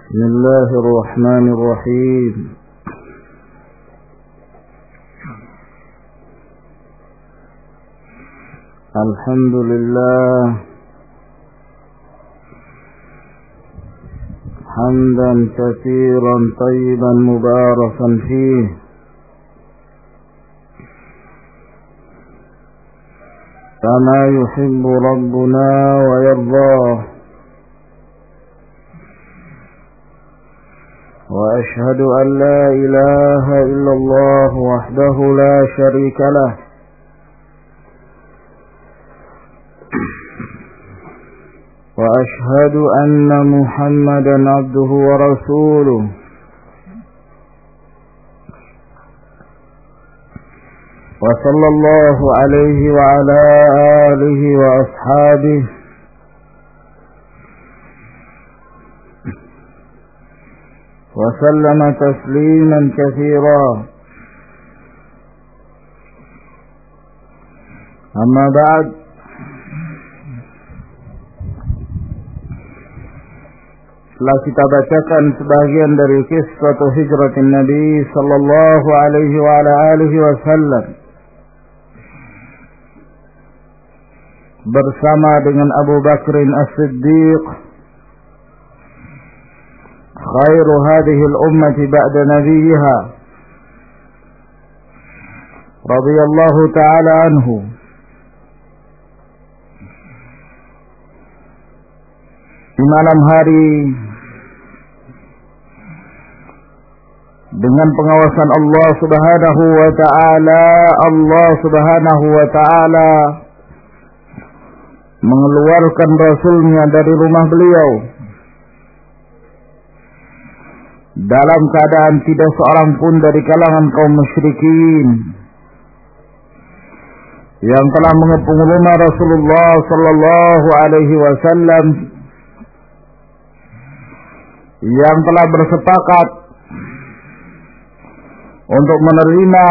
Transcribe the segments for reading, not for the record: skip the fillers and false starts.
بسم الله الرحمن الرحيم الحمد لله حمدا كثيرا طيبا مباركا فيه كما يحب ربنا ويرضاه وأشهد أن لا إله إلا الله وحده لا شريك له وأشهد أن محمدا عبده ورسوله وصلى الله عليه وعلى آله وأصحابه وسلم تسليما كثيرا أما بعد setelah kita bacakan sebagian dari kisah hijratin Nabi sallallahu alaihi wa ala alihi wasallam bersama dengan Abu Bakrin As-Siddiq خير هذه الأمة بعد نبيها رضي الله تعالى عنه. Di malam hari dengan pengawasan Allah Subhanahu wa taala mengeluarkan Rasulnya dari rumah beliau dalam keadaan tidak seorang pun dari kalangan kaum musyrikin yang telah mengepung rumah Rasulullah sallallahu alaihi wasallam, yang telah bersepakat untuk menerima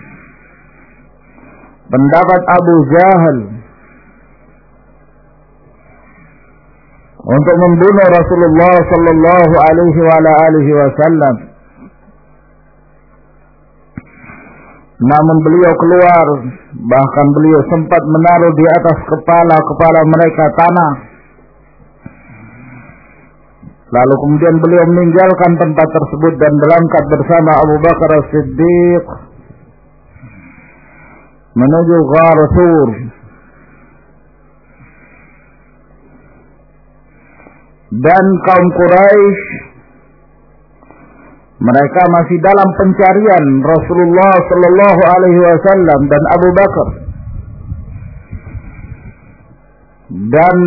pendapat Abu Jahal untuk membunuh Rasulullah sallallahu alaihi wasallam. Namun beliau keluar, bahkan beliau sempat menaruh di atas kepala mereka tanah. Lalu kemudian beliau meninggalkan tempat tersebut dan berangkat bersama Abu Bakar As-Siddiq menuju Ghar Thur. Dan kaum Quraisy mereka masih dalam pencarian Rasulullah sallallahu alaihi wasallam dan Abu Bakar, dan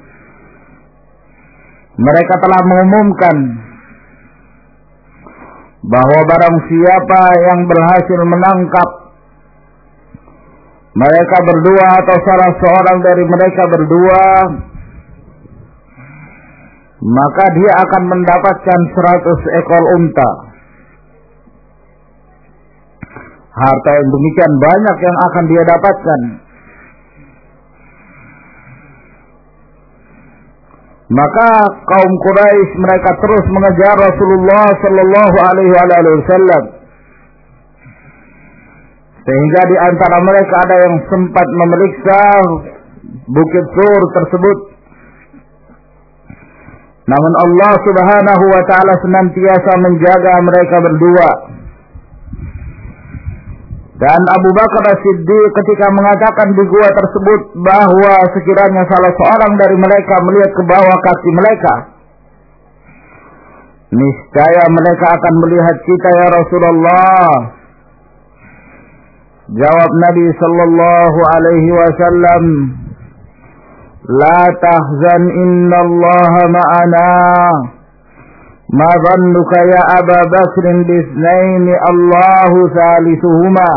mereka telah mengumumkan bahwa barang siapa yang berhasil menangkap mereka berdua atau salah seorang dari mereka berdua, maka dia akan mendapatkan 100 ekor unta. Harta yang demikian banyak yang akan dia dapatkan. Maka kaum Quraisy mereka terus mengejar Rasulullah sallallahu alaihi wasallam, sehingga di antara mereka ada yang sempat memeriksa Bukit Sur tersebut. Namun Allah Subhanahu wa taala senantiasa menjaga mereka berdua. Dan Abu Bakar As-Siddiq ketika mengatakan di gua tersebut bahwa sekiranya salah seorang dari mereka melihat ke bawah kaki mereka, niscaya mereka akan melihat kita ya Rasulullah. Jawab Nabi sallallahu alaihi wasallam, La tahzan innallaha ma'ana. Ma dhannuka ya Aba Bakrin bisnaini Allahu salisuhuma.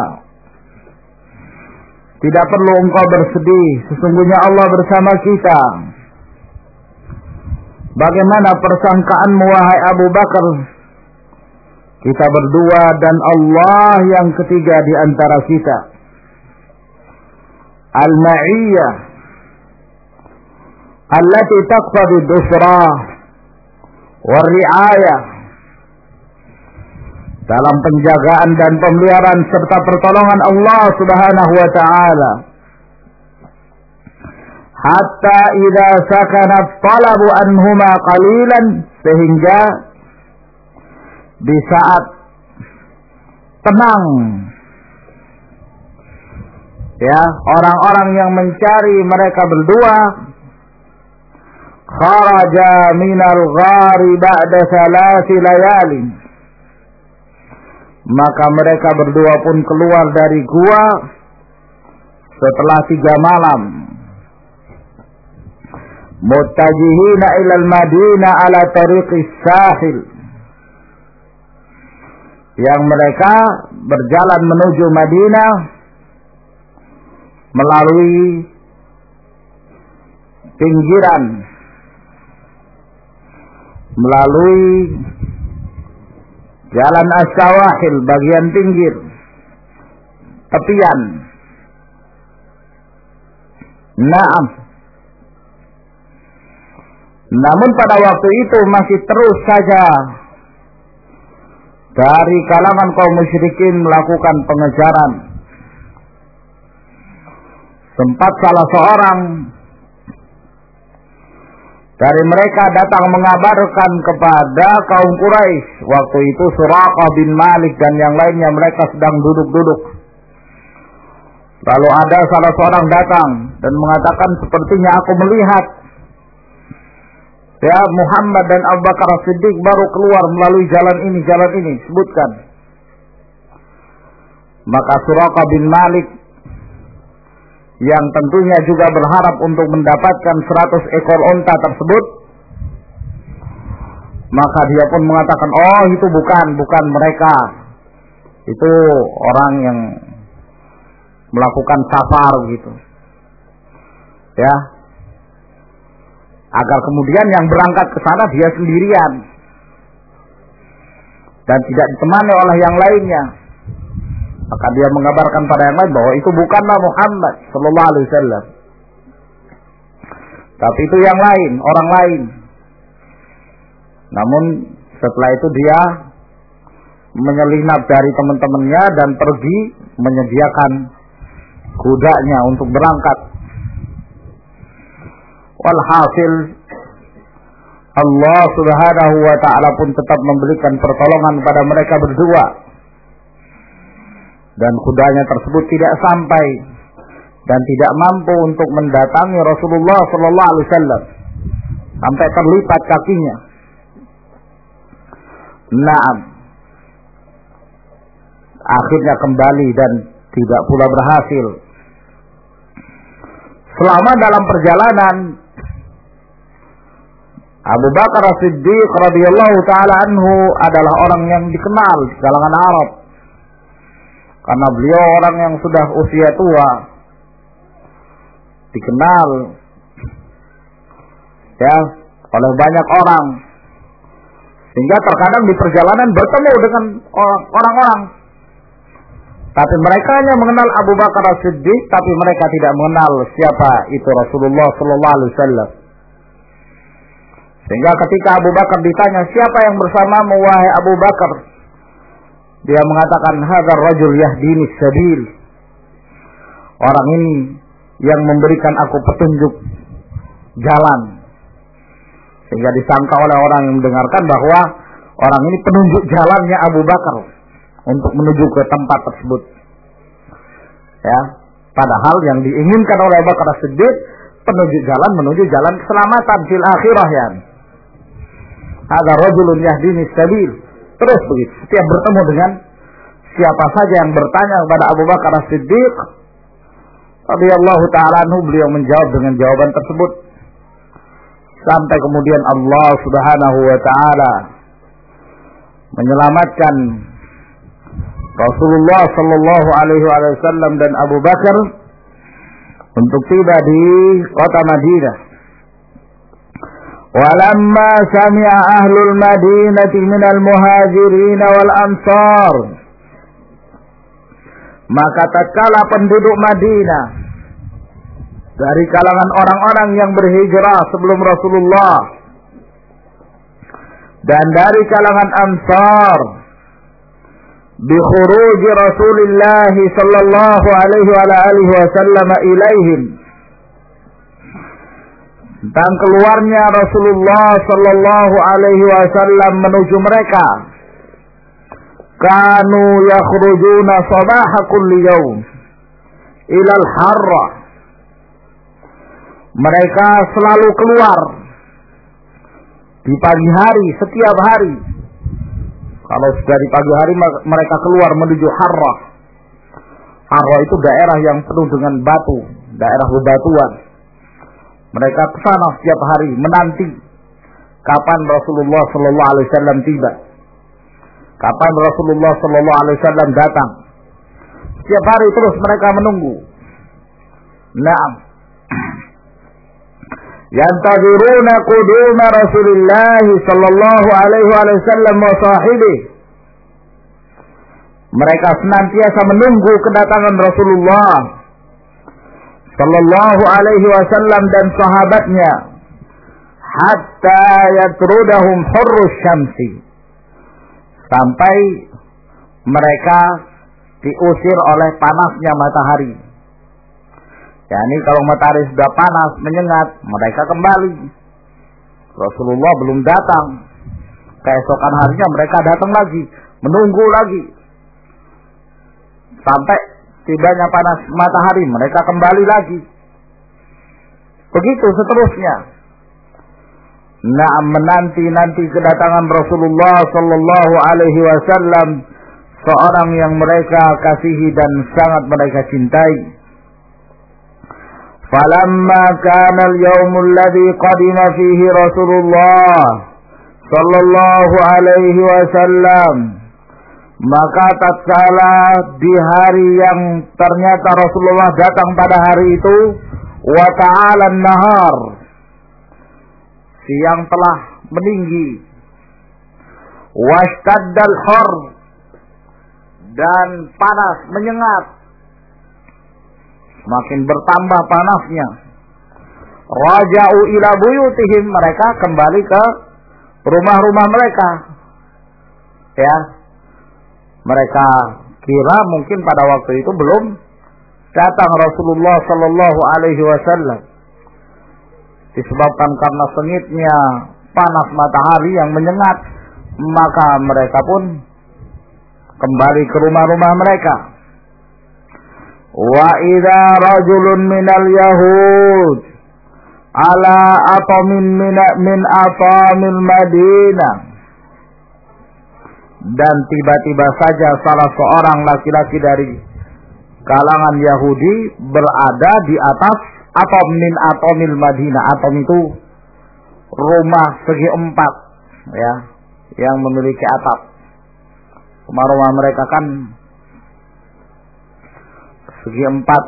Tidak perlu engkau bersedih, sesungguhnya Allah bersama kita. Bagaimana persangkaanmu wahai Abu Bakar? Kita berdua dan Allah yang ketiga di antara kita. Al-ma'iyyah allati taqtadi ad-dusra wa ri'ayah, dalam penjagaan dan pemeliharaan serta pertolongan Allah Subhanahu wa taala. Hatta idza sakanat talabu anhuma qalilan, sehingga di saat tenang, ya, orang-orang yang mencari mereka berdua, kharaja minal ghari ba'da salasi layalin, maka mereka berdua pun keluar dari gua setelah 3 malam. Muttajihina ilal Madinah ala tariqis sahil, yang mereka berjalan menuju Madinah melalui pinggiran, melalui jalan as-sawahil, bagian pinggir, tepian. Naam. Namun pada waktu itu masih terus saja dari kalangan kaum musyrikin melakukan pengejaran. Sempat salah seorang dari mereka datang mengabarkan kepada kaum Quraisy. Waktu itu Suraqah bin Malik dan yang lainnya, mereka sedang duduk-duduk. Lalu ada salah seorang datang dan mengatakan, sepertinya aku melihat, ya, Muhammad dan Abu Bakar As-Siddiq baru keluar melalui jalan ini, sebutkan. Maka Suraqah bin Malik, yang tentunya juga berharap untuk mendapatkan 100 ekor unta tersebut, maka dia pun mengatakan, oh itu bukan mereka, itu orang yang melakukan safar gitu, ya, agar kemudian yang berangkat ke sana dia sendirian dan tidak ditemani oleh yang lainnya. Maka dia mengabarkan pada yang lain bahwa itu bukanlah Muhammad sallallahu alaihi wasallam, tapi itu yang lain, orang lain. Namun setelah itu dia menyelinap dari teman-temannya dan pergi menyediakan kudanya untuk berangkat. Walhasil Allah Subhanahu wa ta'ala pun tetap memberikan pertolongan pada mereka berdua, dan kudanya tersebut tidak sampai dan tidak mampu untuk mendatangi Rasulullah sallallahu alaihi wasallam sampai terlipat kakinya. Naam. Akhirnya kembali dan tidak pula berhasil. Selama dalam perjalanan, Abu Bakar As-Siddiq radhiyallahu taala anhu adalah orang yang dikenal di kalangan Arab, karena beliau orang yang sudah usia tua, dikenal, ya, oleh banyak orang, sehingga terkadang di perjalanan bertemu dengan orang-orang, tapi mereka hanya mengenal Abu Bakar As-Siddiq, tapi mereka tidak mengenal siapa itu Rasulullah sallallahu alaihi wasallam. Sehingga ketika Abu Bakar ditanya, siapa yang bersamamu wahai Abu Bakar? Dia mengatakan, hadzal rajul yahdini sabil. Orang ini yang memberikan aku petunjuk jalan. Sehingga disangka oleh orang yang mendengarkan bahwa orang ini penunjuk jalannya Abu Bakar untuk menuju ke tempat tersebut. Ya, padahal yang diinginkan oleh Abu Bakar As-Siddiq penunjuk jalan menuju jalan keselamatan fil akhirah, ya. Ada rajulun yahdini sabil. Terus begitu. Setiap bertemu dengan siapa saja yang bertanya kepada Abu Bakar As-Siddiq radhiyallahu ta'ala anhu, beliau menjawab dengan jawaban tersebut. Sampai kemudian Allah Subhanahu wa ta'ala menyelamatkan Rasulullah sallallahu alaihi wasallam dan Abu Bakar untuk tiba di kota Madinah. Walamma sami'a ahlul Madinati minal muhajirin wal ansar, maka tatkala penduduk Madinah dari kalangan orang-orang yang berhijrah sebelum Rasulullah dan dari kalangan Ansar bi khuruj Rasulullah sallallahu alaihi wasallam ilaihim, tentang keluarnya Rasulullah sallallahu alaihi wasallam menuju mereka. Kanu yakhrujuna sabaha kulli yawm ila al-harra, mereka selalu keluar di pagi hari, setiap hari. Kalau sudah di pagi hari mereka keluar menuju Harrah. Harrah itu daerah yang penuh dengan batu, daerah bebatuan. Mereka ke sana setiap hari menanti kapan Rasulullah sallallahu alaihi wasallam tiba. Kapan Rasulullah sallallahu alaihi wasallam datang. Setiap hari terus mereka menunggu. Naam. Yantaziruna quduma Rasulullah sallallahu alaihi wasallam wa sahibihi. Mereka senantiasa menunggu kedatangan Rasulullah sallallahu alaihi wasallam dan sahabatnya hatta yatrudahum hurrus syamsi, sampai mereka diusir oleh panasnya matahari. Yani kalau matahari sudah panas menyengat, mereka kembali. Rasulullah belum datang, keesokan harinya mereka datang lagi, menunggu lagi sampai tibanya panas matahari, mereka kembali lagi. Begitu seterusnya. Nah, menanti-nanti kedatangan Rasulullah sallallahu alaihi wasallam, seorang yang mereka kasihi dan sangat mereka cintai. Falamma kana al-yawm alladhi qadima fihi Rasulullah sallallahu alaihi wasallam, maka tatkala di hari yang ternyata Rasulullah datang pada hari itu, wa ta'ala an-nahar, siang telah meninggi, wastaddal har, dan panas menyengat, semakin bertambah panasnya. Raja'u ila buyutihim, mereka kembali ke rumah-rumah mereka. Ya, mereka kira mungkin pada waktu itu belum datang Rasulullah sallallahu alaihi wasallam, disebabkan karena sengitnya panas matahari yang menyengat, maka mereka pun kembali ke rumah-rumah mereka. Wa idza rajulun minal yahud ala atamin min atamil Madinah, dan tiba-tiba saja salah seorang laki-laki dari kalangan Yahudi berada di atas atom min atomil Madinah. Atom itu rumah segi empat, ya, yang memiliki atap. Rumah-rumah mereka kan segi empat.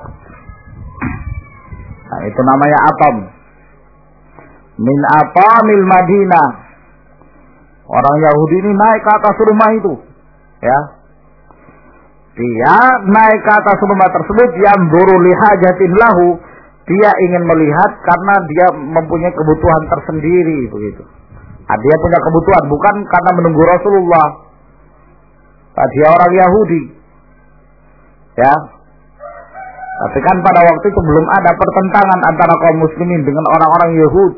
Nah, itu namanya atom. Min atomil Madinah. Orang Yahudi ini naik ke atas rumah itu, ya. Dia naik ke atas rumah tersebut, yang duru lihajatin lahu, dia ingin melihat karena dia mempunyai kebutuhan tersendiri, begitu. Nah, dia punya kebutuhan bukan karena menunggu Rasulullah. Nah, dia orang Yahudi, ya. Tapi kan pada waktu itu belum ada pertentangan antara kaum muslimin dengan orang-orang Yahudi.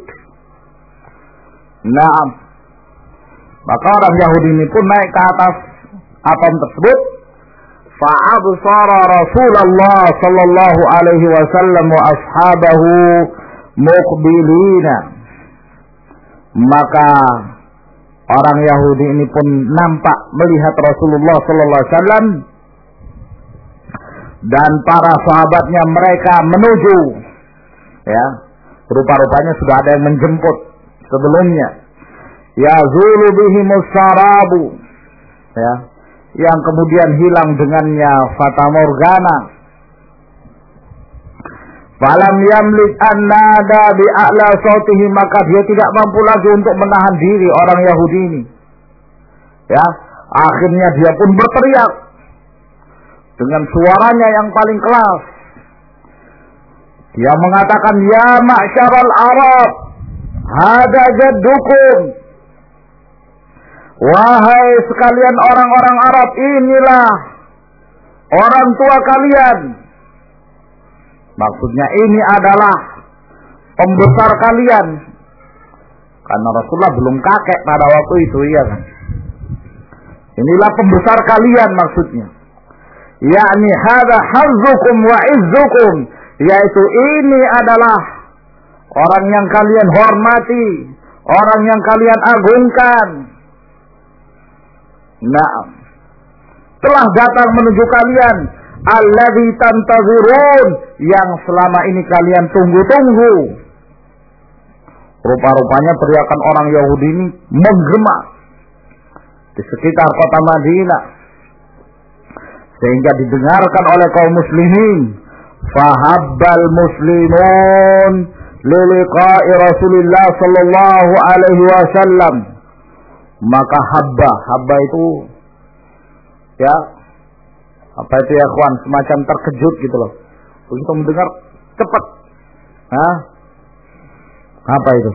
Nah, maka orang Yahudi ini pun naik ke atas atom tersebut. Fa'absara Rasulullah sallallahu alaihi wasallam wa ashabahu muqbilina. Maka orang Yahudi ini pun nampak melihat Rasulullah sallallahu alaihi wasallam dan para sahabatnya, mereka menuju, ya. Rupa-rupanya sudah ada yang menjemput sebelumnya. Yazulu bihimus sarabu, ya, yang kemudian hilang dengannya fata morgana. Falam yamlik an nada bi a'la sautihi, maka dia tidak mampu lagi untuk menahan diri orang Yahudi ini, ya. Akhirnya dia pun berteriak dengan suaranya yang paling keras. Dia mengatakan, ya ma'syaral Arab, hada jaddukum. Wahai sekalian orang-orang Arab, inilah orang tua kalian. Maksudnya ini adalah pembesar kalian. Karena Rasulullah belum kakek pada waktu itu, iya kan? Inilah pembesar kalian maksudnya. Yakni hadza hazzukum wa izzukum, yaitu ini adalah orang yang kalian hormati, orang yang kalian agungkan. Naam. Telah datang menuju kalian alladzi tantazirun, yang selama ini kalian tunggu-tunggu. Rupa-rupanya teriakan orang Yahudi ini menggema di sekitar kota Madinah, sehingga didengarkan oleh kaum muslimin. Fahabbal muslimun liliqa'i Rasulillah sallallahu alaihi wasallam. Maka habba itu ya, apa itu ya kawan, semacam terkejut gitu loh. Begitu mendengar cepat. Apa itu?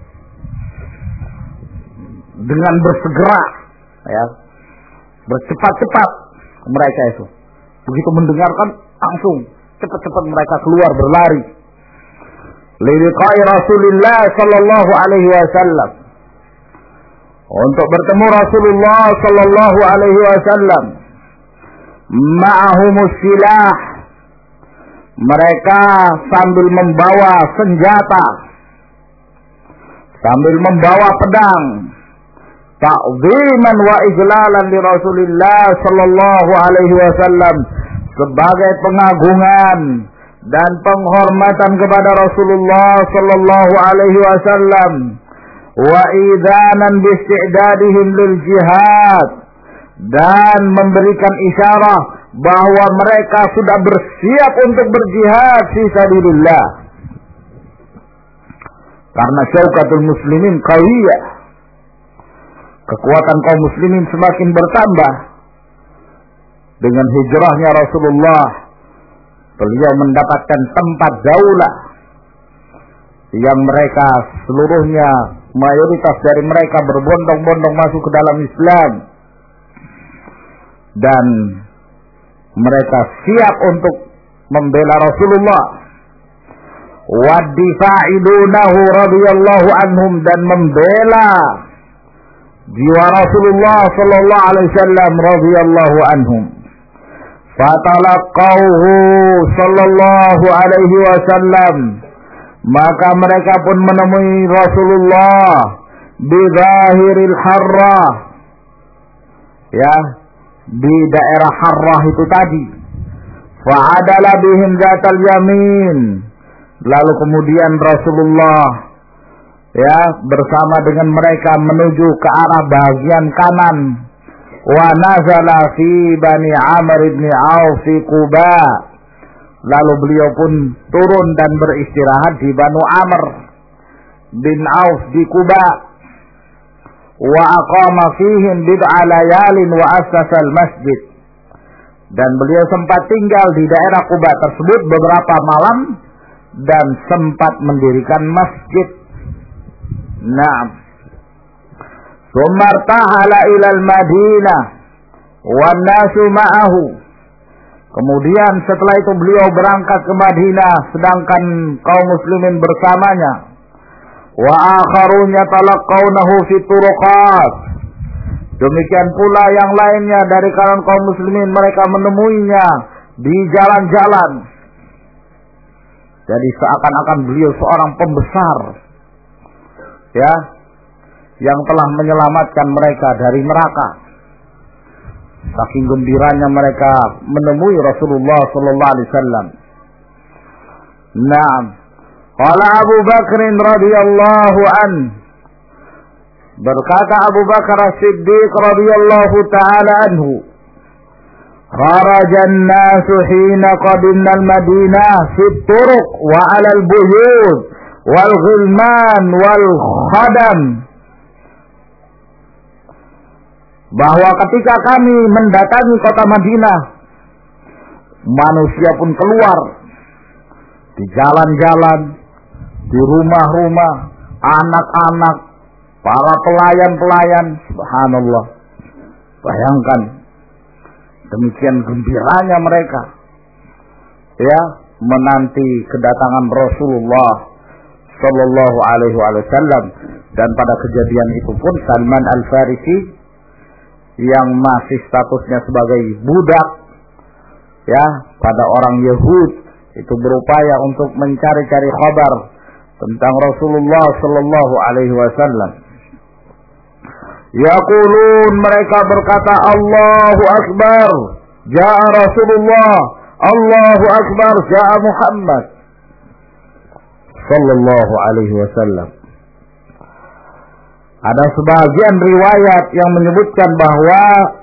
Dengan bersegera ya, bercepat-cepat mereka itu. Begitu mendengarkan langsung cepat-cepat mereka keluar berlari. Liliqa'i Rasulillah sallallahu alaihi wasallam, untuk bertemu Rasulullah sallallahu alaihi wasallam. Ma'ahumus silah, mereka sambil membawa senjata, sambil membawa pedang. Ta'ziman wa ijlalan li Rasulillah sallallahu alaihi wasallam, sebagai pengagungan dan penghormatan kepada Rasulullah sallallahu alaihi wasallam. Wa idanan bi isti'dadihim lil jihad, dan memberikan isyarat bahwa mereka sudah bersiap untuk berjihad fi sabilillah. Karena syaukatul muslimin qawiyah, kekuatan kaum muslimin semakin bertambah dengan hijrahnya Rasulullah. Beliau mendapatkan tempat daulah yang mereka seluruhnya, mayoritas dari mereka berbondong-bondong masuk ke dalam Islam, dan mereka siap untuk membela Rasulullah. Wadifa'idunahu radhiyallahu anhum, dan membela jiwa Rasulullah sallallahu alaihi wasallam radhiyallahu anhum. Fatalaqauhu sallallahu alaihi wasallam, maka mereka pun menemui Rasulullah di zahiril harrah, ya, di daerah Harrah itu tadi. Fa'adala bihim zatal yamin, lalu kemudian Rasulullah ya bersama dengan mereka menuju ke arah bagian kanan. Wa nazala fi Bani Amr ibn Auf fi Quba, lalu beliau pun turun dan beristirahat di Banu Amr bin Auf di Quba. Wa aqama fihim bid'a layalin wa assasal masjid, dan beliau sempat tinggal di daerah Quba tersebut beberapa malam dan sempat mendirikan masjid. Naam. Sumartahala ilal Madinah wan nasu ma'ahu. Kemudian setelah itu beliau berangkat ke Madinah sedangkan kaum muslimin bersamanya. Wa akharun yatalaqawnahu fi turuqat. Demikian pula yang lainnya dari kalangan kaum muslimin, mereka menemuinya di jalan-jalan. Jadi seakan-akan beliau seorang pembesar, ya, yang telah menyelamatkan mereka dari neraka. Saking gembiranya mereka menemui Rasulullah sallallahu alaihi wasallam. Naam. Qala Abu Bakr radhiyallahu an, berkata Abu Bakar As-Siddiq radhiyallahu taala anhu, kharaja an-nasu hina qadimna al-Madinah fi turuq wa 'ala al-buyut wal ghilman wal khadam, bahwa ketika kami mendatangi kota Madinah, manusia pun keluar di jalan-jalan, di rumah-rumah, anak-anak, para pelayan-pelayan, subhanallah. Bayangkan demikian gembiranya mereka, ya, menanti kedatangan Rasulullah Sallallahu Alaihi Wasallam. Dan pada kejadian itu pun Salman Al-Farisi yang masih statusnya sebagai budak, ya, pada orang Yahud itu berupaya untuk mencari-cari kabar tentang Rasulullah Sallallahu Alaihi Wasallam. Yaqulun, mereka berkata, Allahu Akbar, ja'a Rasulullah, Allahu Akbar, ja'a Muhammad Sallallahu Alaihi Wasallam. Ada sebagian riwayat yang menyebutkan bahwa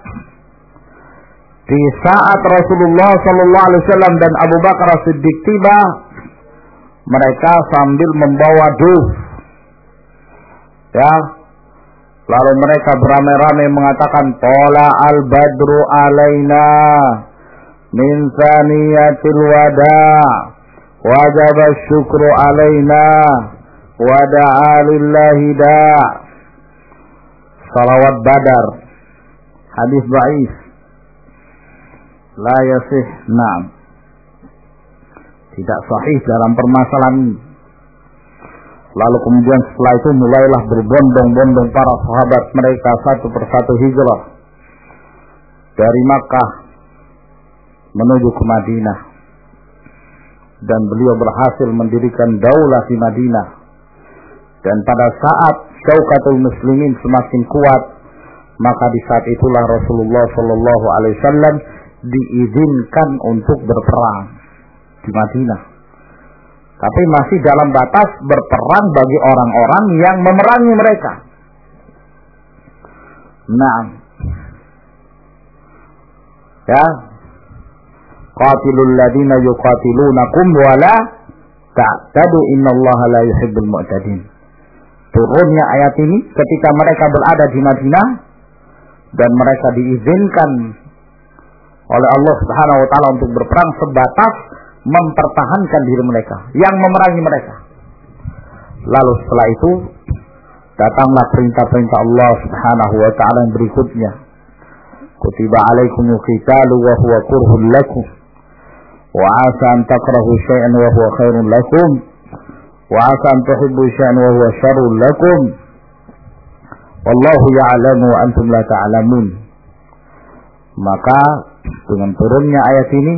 di saat Rasulullah Sallallahu Alaihi Wasallam dan Abu Bakar As-Siddiq tiba, mereka sambil membawa duf, ya, lalu mereka beramai-ramai mengatakan, Tola al-badru alaina min thaniyatil wada, wajib syukru alaina, wada'a lillahi da'. Salawat Badar, hadis dhaif, la yasih, na'am, tidak sahih dalam permasalahan ini. Lalu kemudian setelah itu mulailah berbondong-bondong para sahabat mereka satu persatu hijrah dari Makkah menuju ke Madinah, dan beliau berhasil mendirikan daulah di Madinah. Dan pada saat Syaukatul Muslimin semakin kuat, maka di saat itulah Rasulullah Sallallahu Alaihi Wasallam diizinkan untuk berperang di Madinah, tapi masih dalam batas berperang bagi orang-orang yang memerangi mereka. Nah, ya, qatilul ladina yuqatilunakum wala ta'tadu innallaha la yuhibbul mu'tadin. Turunnya ayat ini ketika mereka berada di Madinah dan mereka diizinkan oleh Allah Subhanahu wa taala untuk berperang sebatas mempertahankan diri mereka yang memerangi mereka. Lalu setelah itu datanglah perintah-perintah Allah Subhanahu wa taala yang berikutnya. Kutiba alaikumul qitalu wa huwa kurhun lakum wa 'asa an takrahu syai'an wa huwa khairun lakum wa 'asa an tuhibbu syai'an wa huwa syarrun lakum wallahu ya'lamu wa antum la ta'lamun. Maka dengan turunnya ayat ini,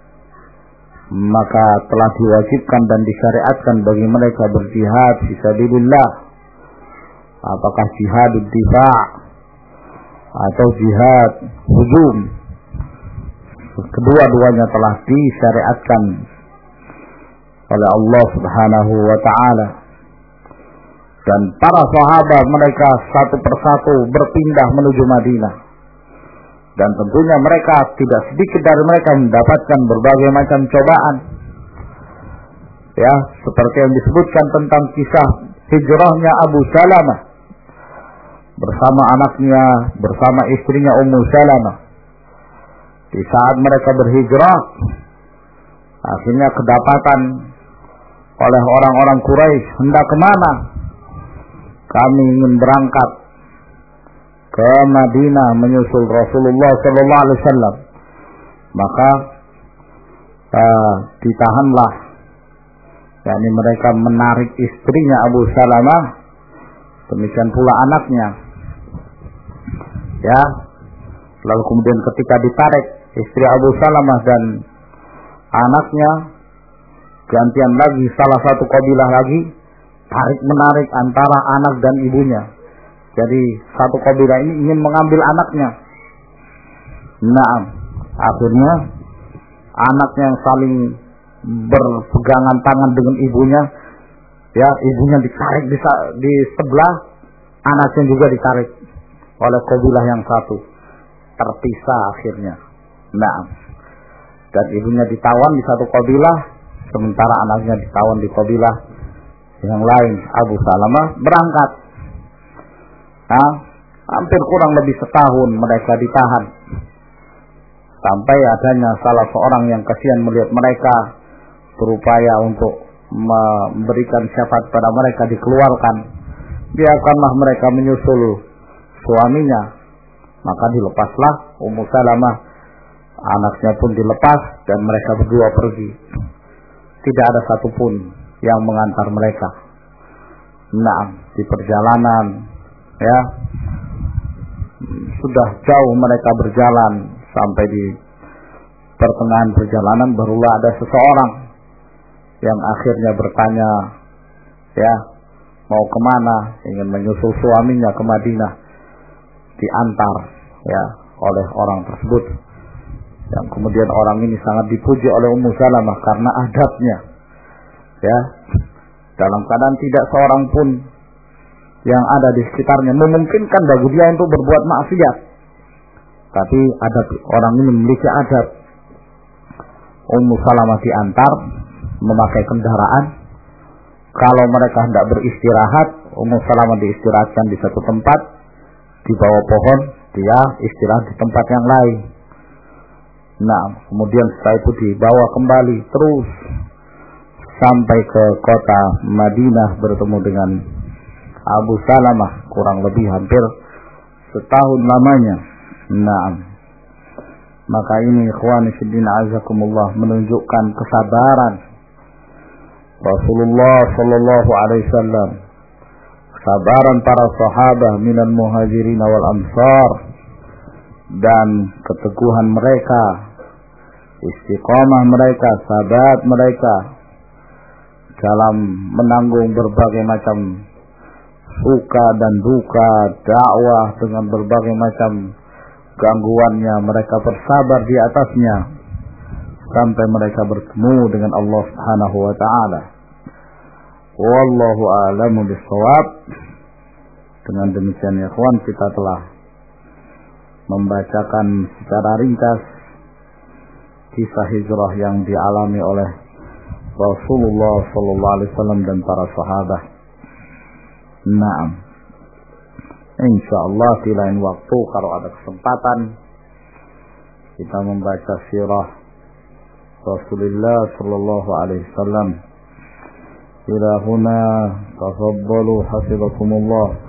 maka telah diwajibkan dan disyariatkan bagi mereka berjihad fisabilillah, apakah jihad difa' atau jihad hujum. Kedua-duanya telah disyariatkan oleh Allah Subhanahu wa taala. Dan para sahabat mereka satu persatu berpindah menuju Madinah. Dan tentunya mereka tidak sedikit dari mereka mendapatkan berbagai macam cobaan. Ya, seperti yang disebutkan tentang kisah hijrahnya Abu Salamah bersama anaknya, bersama istrinya Ummu Salamah. Di saat mereka berhijrah, akhirnya kedapatan oleh orang-orang Quraisy, hendak kemana? Kami ingin berangkat ke Madinah menyusul Rasulullah Sallallahu Alaihi Wasallam. Maka ditahanlah, yakni mereka menarik istrinya Abu Salamah, demikian pula anaknya. Ya, lalu kemudian ketika ditarik istri Abu Salamah dan anaknya, gantian lagi salah satu kabilah lagi tarik menarik antara anak dan ibunya. Jadi satu kabilah ini ingin mengambil anaknya. Nah, akhirnya anaknya yang saling berpegangan tangan dengan ibunya, ya, ibunya ditarik di sebelah, anaknya juga ditarik oleh kabilah yang satu, terpisah akhirnya. Nah, dan ibunya ditawan di satu kabilah, sementara anaknya ditawan di kabilah yang lain. Abu Salamah berangkat. Nah, hampir kurang lebih setahun mereka ditahan, sampai adanya salah seorang yang kasihan melihat mereka, berupaya untuk memberikan syafaat pada mereka, dikeluarkan. biarkanlah mereka menyusul suaminya. Maka dilepaslah Ummu Salamah, anaknya pun dilepas dan mereka berdua pergi. Tidak ada satupun yang mengantar mereka. Nah, di perjalanan, ya, sudah jauh mereka berjalan, sampai di pertengahan perjalanan barulah ada seseorang yang akhirnya bertanya, ya, mau kemana, ingin menyusul suaminya ke Madinah, diantar, ya, oleh orang tersebut. Yang kemudian orang ini sangat dipuji oleh Ummu Salamah karena adabnya, ya, dalam keadaan tidak seorang pun yang ada di sekitarnya memungkinkan bagi dia untuk berbuat maksiat, tapi adab orang ini memiliki adab. Ummu Salamah diantar memakai kendaraan. Kalau mereka hendak beristirahat, Ummu Salamah diistirahatkan di satu tempat di bawah pohon, dia istirahat di tempat yang lain. Nah, kemudian setelah itu dibawa kembali terus sampai ke kota Madinah, bertemu dengan Abu Salamah, kurang lebih hampir setahun lamanya. Nah, maka ini ikhwani fiddin azakumullah menunjukkan kesabaran Rasulullah sallallahu alaihi wasallam, kesabaran para sahabat minal muhajirin wal ansar, dan keteguhan mereka, istiqamah mereka, sabat mereka dalam menanggung berbagai macam suka dan duka dakwah dengan berbagai macam gangguannya. Mereka bersabar di atasnya sampai mereka bertemu dengan Allah Subhanahu wa taala. Wallahu a'lamu bissawab. Dengan demikian ya ikhwan, kita telah membacakan secara ringkas kisah hijrah yang dialami oleh Rasulullah sallallahu alaihi wasallam dan para sahabat. Naam. Insyaallah di lain waktu kalau ada kesempatan kita membaca sirah Rasulullah sallallahu alaihi wasallam. Ila huna tafaddalu hafizakumullah.